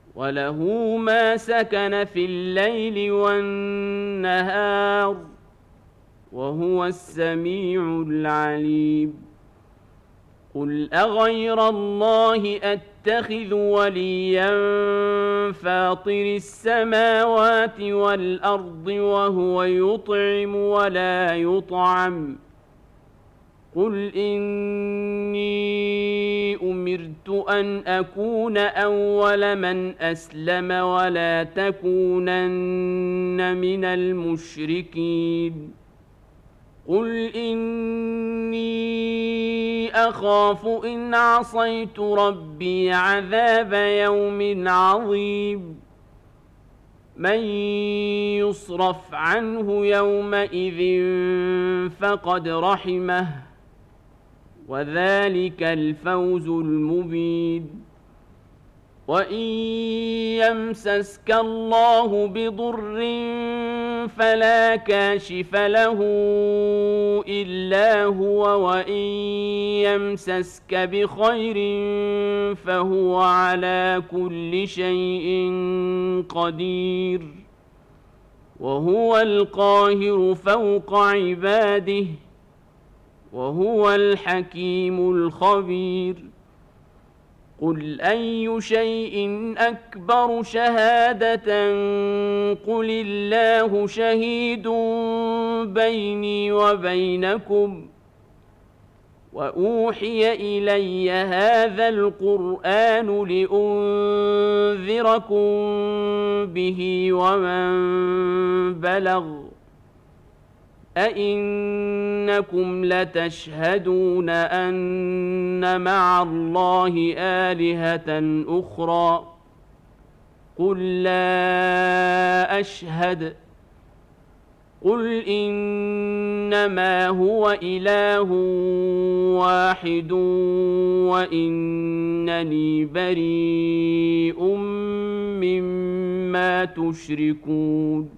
وله ما سكن في الليل والنهار وهو السميع العليم قل أغير الله أتخذ وليا فاطر السماوات والأرض وهو يطعم ولا يطعم قل إني أمرت أن أكون أول من أسلم ولا تكونن من المشركين قل إني أخاف إن عصيت ربي عذاب يوم عظيم من يصرف عنه يومئذ فقد رحمه وذلك الفوز المبين وإن يمسسك الله بضر فلا كاشف له إلا هو وإن يمسسك بخير فهو على كل شيء قدير وهو القاهر فوق عباده وهو الحكيم الخبير قل أي شيء أكبر شهادة قل الله شهيد بيني وبينكم وأوحي إلي هذا القرآن لأنذركم به ومن بلغ أئنكم لتشهدون أن مع الله آلهة أخرى قل لا أشهد قل إنما هو إله واحد وإنني بريء مما تشركون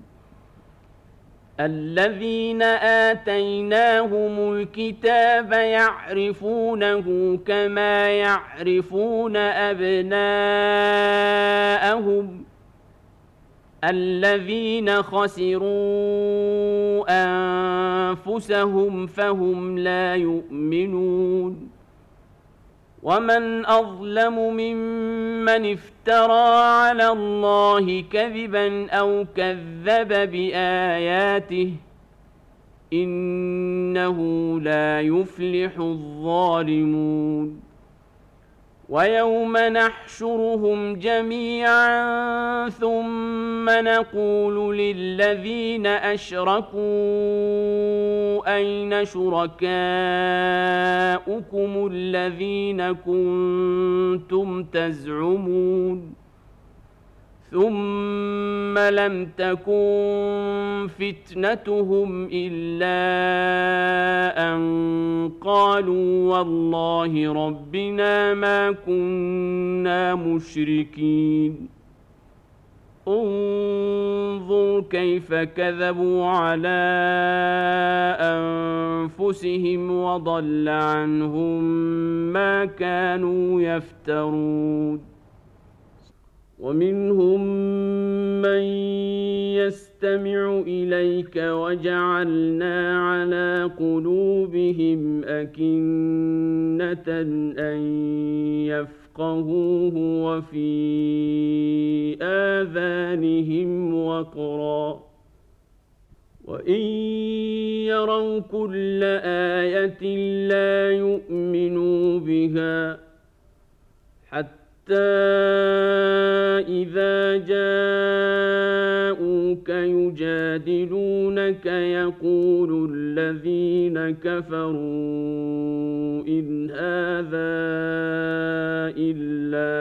الذين آتيناهم الكتاب يعرفونه كما يعرفون أبناءهم الذين خسروا أنفسهم فهم لا يؤمنون ومن أظلم ممن افترى على الله كذبا أو كذب بآياته إنه لا يفلح الظالمون ويوم نحشرهم جميعا ثم نقول للذين أشركوا أين شركاؤكم الذين كنتم تزعمون ثم لم تكن فتنتهم إلا أن قالوا والله ربنا ما كنا مشركين انظر كيف كذبوا على أنفسهم وضل عنهم ما كانوا يفترون ومنهم من يستمع إليك وجعلنا على قلوبهم أكنة أن يفقهوه وفي آذانهم وقرا وإن يروا كل آية لا يؤمنوا بها حتى إذا جاءوك يجادلونك يقول الذين كفروا إن هذا إلا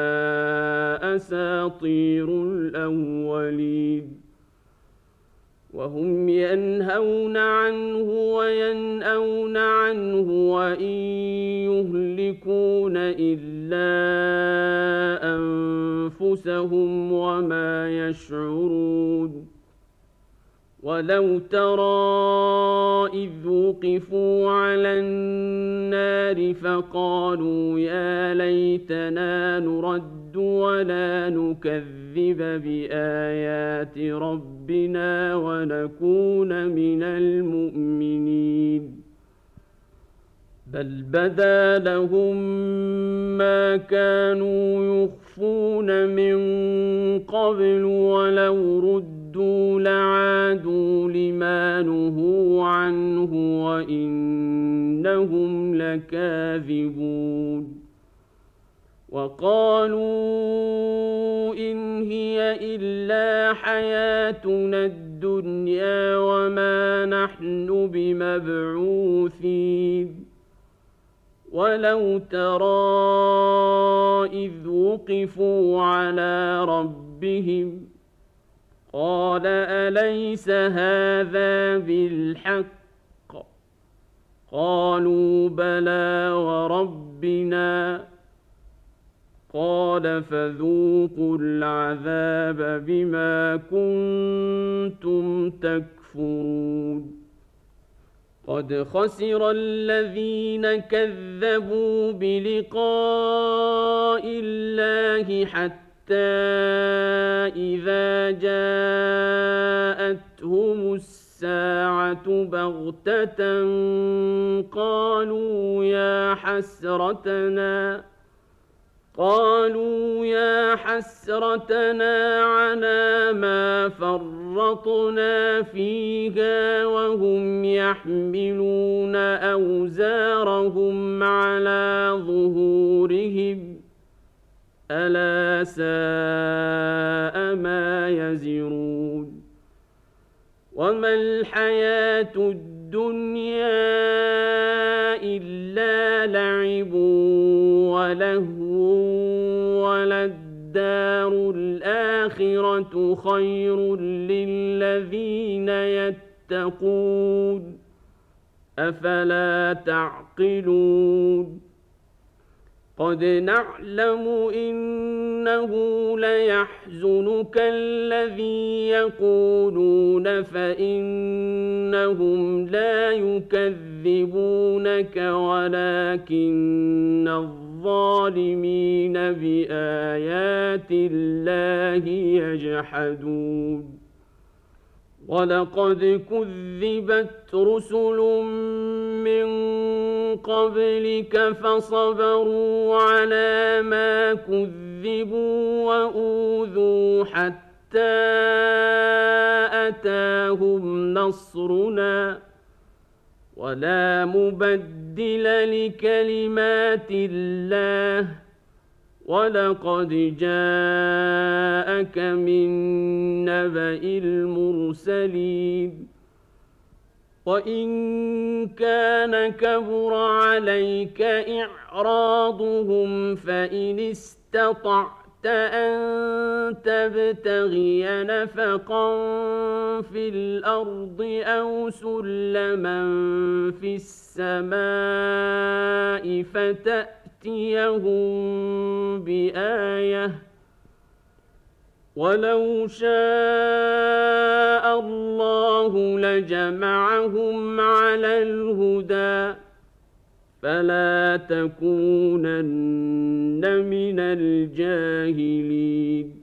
أساطير الأولين وهم ينهون عنه وينأون عنه وإن يهلكون إلا أنفسهم وما يشعرون ولو ترى إذ وقفوا على النار فقالوا يا ليتنا نرد ولا نكذب بآيات ربنا ونكون من المؤمنين بل بدا لهم ما كانوا يخفون من قبل ولو ردوا لعادوا لما نهوا عنه وإنهم لكاذبون وقالوا إن هي إلا حياتنا الدنيا وما نحن بمبعوثين ولو ترى إذ وقفوا على ربهم قال أليس هذا بالحق قالوا بلى وربنا قال فذوقوا العذاب بما كنتم تكفرون قد خسر الذين كذبوا بلقاء الله حتى إذا جاءتهم الساعة بغتة قالوا يا حسرتنا على ما فرطنا فيها وهم يحملون أوزارهم على ظهورهم ألا ساء ما يزرون وما الحياة الدنيا إلا لعب ولهو وللدار الآخرة خير للذين يتقون أفلا تعقلون قد نعلم إنه ليحزنك الذي يقولون فإنهم لا يكذبونك ولكن الظالمين بآيات الله يجحدون ولقد كذبت رسل من قبلك فصبروا على ما كذبوا وأوذوا حتى أتاهم نصرنا ولا مبدل لكلمات الله ولقد جاءك من نبأ المرسلين وإن كان كبر عليك إعراضهم فإن استطعت أن تبتغي نفقا في الأرض أو سلما في السماء فتأتيهم بآية ولو شاء الله لجمعهم على الهدى فلا تكونن من الجاهلين